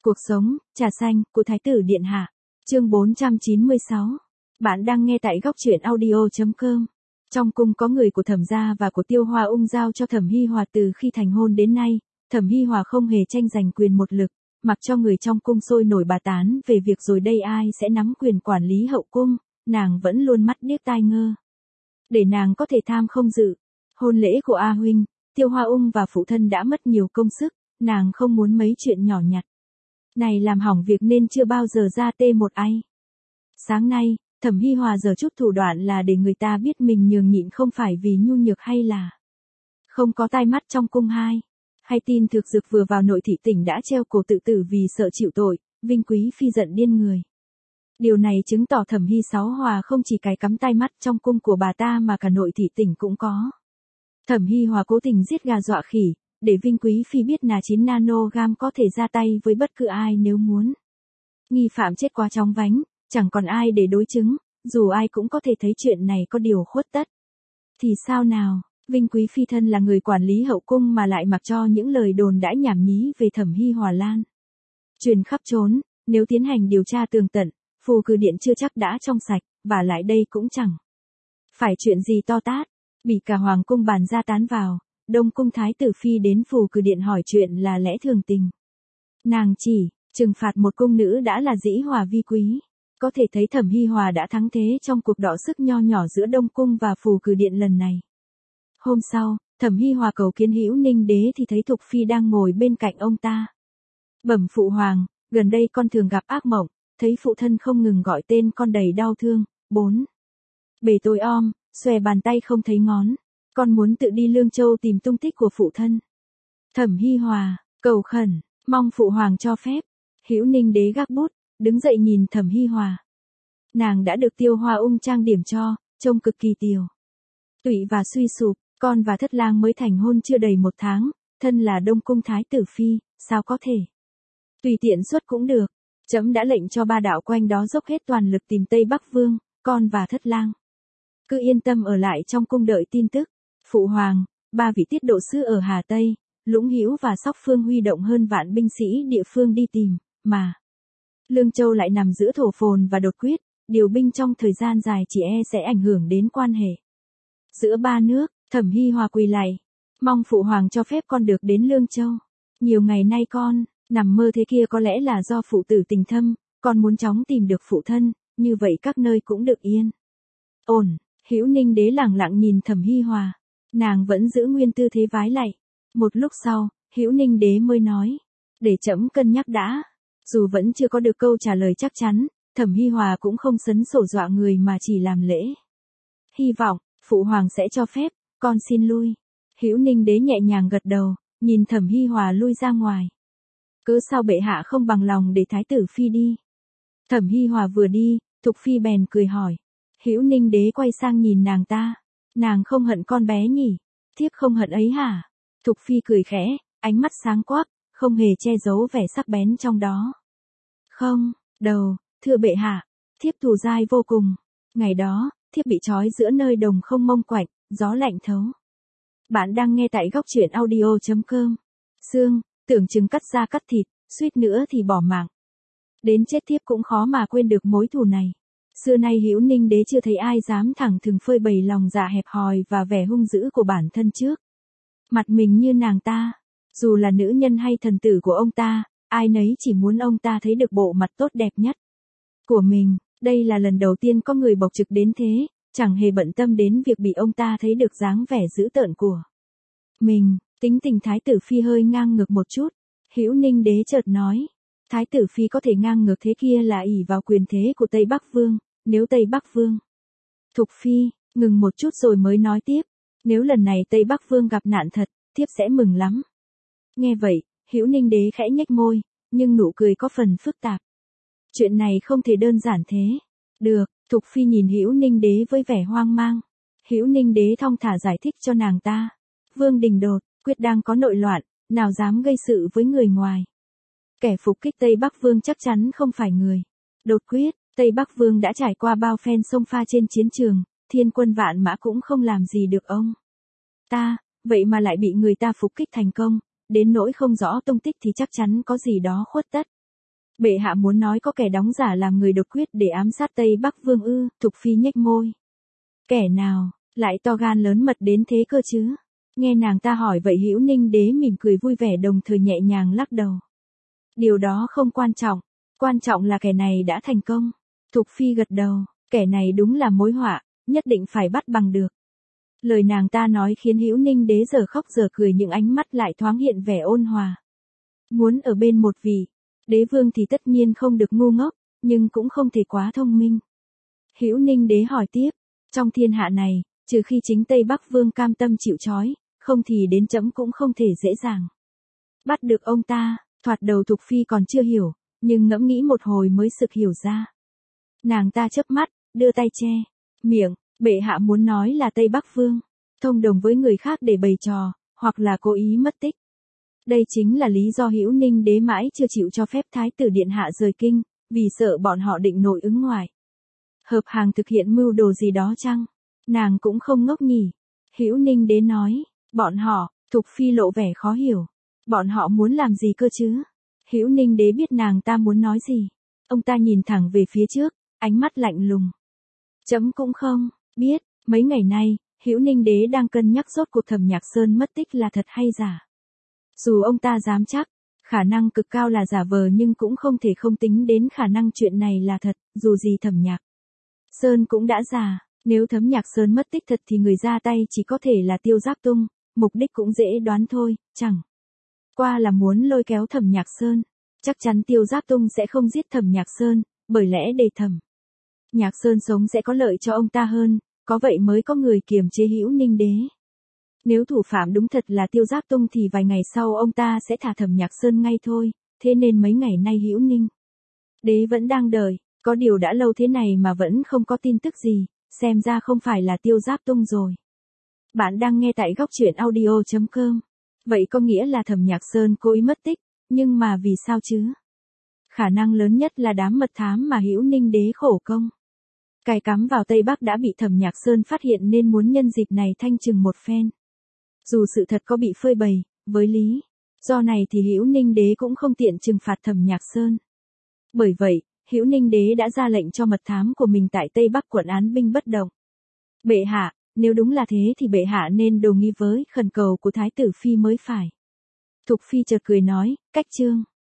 Cuộc sống, trà xanh, của Thái tử Điện Hạ. Chương 496. Bạn đang nghe tại góc truyện audio.com. Trong cung có người của Thẩm gia và của Tiêu Hoa Ung giao cho Thẩm Hi Hòa từ khi thành hôn đến nay, Thẩm Hi Hòa không hề tranh giành quyền một lực, mặc cho người trong cung sôi nổi bà tán về việc rồi đây ai sẽ nắm quyền quản lý hậu cung, nàng vẫn luôn mắt điếc tai ngơ. Để nàng có thể tham không dự hôn lễ của A huynh, Tiêu Hoa Ung và phụ thân đã mất nhiều công sức, nàng không muốn mấy chuyện nhỏ nhặt này làm hỏng việc nên chưa bao giờ ra tê một ai. Sáng nay, Thẩm Hi Hòa giở chút thủ đoạn là để người ta biết mình nhường nhịn không phải vì nhu nhược hay là không có tai mắt trong cung hay tin thực dực vừa vào nội thị tỉnh đã treo cổ tự tử vì sợ chịu tội, Vinh Quý Phi giận điên người. Điều này chứng tỏ Thẩm Hi Sáu Hòa không chỉ cái cắm tai mắt trong cung của bà ta mà cả nội thị tỉnh cũng có. Thẩm Hi Hòa cố tình giết gà dọa khỉ, để Vinh Quý Phi biết là 9 nanogam có thể ra tay với bất cứ ai nếu muốn. Nghi phạm chết quá chóng vánh, chẳng còn ai để đối chứng, dù ai cũng có thể thấy chuyện này có điều khuất tất. Thì sao nào, Vinh Quý Phi thân là người quản lý hậu cung mà lại mặc cho những lời đồn đãi nhảm nhí về Thẩm Hi Hòa lan truyền khắp trốn, nếu tiến hành điều tra tường tận, Phù Cử Điện chưa chắc đã trong sạch, và lại đây cũng chẳng phải chuyện gì to tát, bị cả hoàng cung bàn ra tán vào. Đông cung thái tử phi đến Phù Cử Điện hỏi chuyện là lẽ thường tình. Nàng chỉ trừng phạt một cung nữ đã là dĩ hòa vi quý. Có thể thấy Thẩm Hi Hòa đã thắng thế trong cuộc đọ sức nho nhỏ giữa Đông cung và Phù Cử Điện lần này. Hôm sau, Thẩm Hi Hòa cầu kiến Hữu Ninh Đế thì thấy Thục Phi đang ngồi bên cạnh ông ta. Bẩm phụ hoàng, gần đây con thường gặp ác mộng, thấy phụ thân không ngừng gọi tên con đầy đau thương. 4. Bề tối om, xòe bàn tay không thấy ngón. Con muốn tự đi Lương Châu tìm tung tích của phụ thân. Thẩm Hi Hòa cầu khẩn, mong phụ hoàng cho phép. Hữu Ninh Đế gác bút, đứng dậy nhìn Thẩm Hi Hòa. Nàng đã được Tiêu Hoa Ung trang điểm cho, trông cực kỳ tiều tụy và suy sụp. Con và thất lang mới thành hôn chưa đầy 1 tháng, thân là Đông cung thái tử phi, sao có thể tùy tiện xuất cũng được. Trẫm đã lệnh cho 3 đạo quanh đó dốc hết toàn lực tìm Tây Bắc Vương, con và thất lang cứ yên tâm ở lại trong cung đợi tin tức. Phụ hoàng, 3 vị tiết độ sứ ở Hà Tây, Lũng Hữu và Sóc Phương huy động hơn vạn binh sĩ địa phương đi tìm, mà Lương Châu lại nằm giữa thổ phồn và đột quyết, điều binh trong thời gian dài chỉ sẽ ảnh hưởng đến quan hệ giữa 3 nước. Thẩm Hi Hòa quỳ lạy, mong phụ hoàng cho phép con được đến Lương Châu. Nhiều ngày nay con nằm mơ thế kia có lẽ là do phụ tử tình thâm, con muốn chóng tìm được phụ thân, như vậy các nơi cũng được yên ổn. Hữu Ninh Đế lẳng lặng nhìn Thẩm Hi Hòa, nàng vẫn giữ nguyên tư thế vái lạy. Một lúc sau, Hữu Ninh Đế mới nói, để trẫm cân nhắc đã. Dù vẫn chưa có được câu trả lời chắc chắn, Thẩm Hi Hòa cũng không sấn sổ dọa người mà chỉ làm lễ. Hy vọng phụ hoàng sẽ cho phép, con xin lui. Hữu Ninh Đế nhẹ nhàng gật đầu, nhìn Thẩm Hi Hòa lui ra ngoài. Cớ sao bệ hạ không bằng lòng để thái tử phi đi? Thẩm Hi Hòa vừa đi, Thục Phi bèn cười hỏi. Hữu Ninh Đế quay sang nhìn nàng ta. Nàng không hận con bé nhỉ? Thiếp không hận ấy hả? Thục Phi cười khẽ, ánh mắt sáng quắc, không hề che giấu vẻ sắc bén trong đó. Không, đầu, thưa bệ hạ, thiếp thù dai vô cùng. Ngày đó, thiếp bị trói giữa nơi đồng không mông quạnh, gió lạnh thấu. Bạn đang nghe tại góc truyện audio.com. Xương, tưởng chừng cắt da cắt thịt, suýt nữa thì bỏ mạng. Đến chết thiếp cũng khó mà quên được mối thù này. Xưa nay Hữu Ninh Đế chưa thấy ai dám thẳng thừng phơi bày lòng dạ hẹp hòi và vẻ hung dữ của bản thân trước mặt mình như nàng ta. Dù là nữ nhân hay thần tử của ông ta, ai nấy chỉ muốn ông ta thấy được bộ mặt tốt đẹp nhất của mình. Đây là lần đầu tiên có người bộc trực đến thế, chẳng hề bận tâm đến việc bị ông ta thấy được dáng vẻ dữ tợn của mình. Tính tình thái tử phi hơi ngang ngược một chút. Hữu Ninh Đế chợt nói, thái tử phi có thể ngang ngược thế kia là ỷ vào quyền thế của Tây Bắc Vương. Nếu Tây Bắc Vương... Thục Phi ngừng một chút rồi mới nói tiếp. Nếu lần này Tây Bắc Vương gặp nạn thật, thiếp sẽ mừng lắm. Nghe vậy, Hữu Ninh Đế khẽ nhếch môi, nhưng nụ cười có phần phức tạp. Chuyện này không thể đơn giản thế. Được, Thục Phi nhìn Hữu Ninh Đế với vẻ hoang mang. Hữu Ninh Đế thong thả giải thích cho nàng ta. Vương Đình Đột, quyết đang có nội loạn, nào dám gây sự với người ngoài. Kẻ phục kích Tây Bắc Vương chắc chắn không phải người đột quyết. Tây Bắc Vương đã trải qua bao phen xông pha trên chiến trường, thiên quân vạn mã cũng không làm gì được ông ta, vậy mà lại bị người ta phục kích thành công, đến nỗi không rõ tung tích thì chắc chắn có gì đó khuất tất. Bệ hạ muốn nói có kẻ đóng giả làm người đột quyết để ám sát Tây Bắc Vương ư? Thục Phi nhếch môi. Kẻ nào, lại to gan lớn mật đến thế cơ chứ? Nghe nàng ta hỏi vậy Hữu Ninh Đế mỉm cười vui vẻ đồng thời nhẹ nhàng lắc đầu. Điều đó không quan trọng là kẻ này đã thành công. Thục Phi gật đầu, kẻ này đúng là mối họa, nhất định phải bắt bằng được. Lời nàng ta nói khiến Hữu Ninh Đế giờ khóc giờ cười, những ánh mắt lại thoáng hiện vẻ ôn hòa. Muốn ở bên một vị đế vương thì tất nhiên không được ngu ngốc, nhưng cũng không thể quá thông minh. Hữu Ninh Đế hỏi tiếp, trong thiên hạ này, trừ khi chính Tây Bắc Vương cam tâm chịu trói, không thì đến trẫm cũng không thể dễ dàng bắt được ông ta. Thoạt đầu Thục Phi còn chưa hiểu, nhưng ngẫm nghĩ một hồi mới sực hiểu ra. Nàng ta chớp mắt, đưa tay che miệng, bệ hạ muốn nói là Tây Bắc Vương thông đồng với người khác để bày trò, hoặc là cố ý mất tích. Đây chính là lý do Hữu Ninh Đế mãi chưa chịu cho phép Thái tử điện hạ rời kinh, vì sợ bọn họ định nội ứng ngoại hợp hàng thực hiện mưu đồ gì đó chăng? Nàng cũng không ngốc nhỉ. Hữu Ninh Đế nói, bọn họ. Thục Phi lộ vẻ khó hiểu. Bọn họ muốn làm gì cơ chứ? Hữu Ninh Đế biết nàng ta muốn nói gì. Ông ta nhìn thẳng về phía trước, ánh mắt lạnh lùng. Trẫm cũng không biết. Mấy ngày nay, Hữu Ninh Đế đang cân nhắc rốt cuộc Thẩm Nhạc Sơn mất tích là thật hay giả. Dù ông ta dám chắc, khả năng cực cao là giả vờ, nhưng cũng không thể không tính đến khả năng chuyện này là thật. Dù gì Thẩm Nhạc Sơn cũng đã già, nếu Thẩm Nhạc Sơn mất tích thật thì người ra tay chỉ có thể là Tiêu Giác Tung, mục đích cũng dễ đoán thôi, chẳng qua là muốn lôi kéo Thẩm Nhạc Sơn. Chắc chắn Tiêu Giác Tung sẽ không giết Thẩm Nhạc Sơn, bởi lẽ để Thẩm Nhạc Sơn sống sẽ có lợi cho ông ta hơn, có vậy mới có người kiềm chế Hữu Ninh Đế. Nếu thủ phạm đúng thật là Tiêu Giác Tung thì vài ngày sau ông ta sẽ thả Thẩm Nhạc Sơn ngay thôi, thế nên mấy ngày nay Hữu Ninh Đế vẫn đang đợi. Có điều đã lâu thế này mà vẫn không có tin tức gì, xem ra không phải là Tiêu Giác Tung rồi. Bạn đang nghe tại góc truyện audio.com. Vậy có nghĩa là Thẩm Nhạc Sơn cố ý mất tích, nhưng mà vì sao chứ? Khả năng lớn nhất là đám mật thám mà Hữu Ninh Đế khổ công cài cắm vào Tây Bắc đã bị Thẩm Nhạc Sơn phát hiện nên muốn nhân dịp này thanh trừng một phen. Dù sự thật có bị phơi bày, với lý do này thì Hữu Ninh Đế cũng không tiện trừng phạt Thẩm Nhạc Sơn. Bởi vậy, Hữu Ninh Đế đã ra lệnh cho mật thám của mình tại Tây Bắc quận án binh bất động. Bệ hạ, nếu đúng là thế thì bệ hạ nên đồng ý với khẩn cầu của Thái tử Phi mới phải. Thục Phi chợt cười nói, cách chương.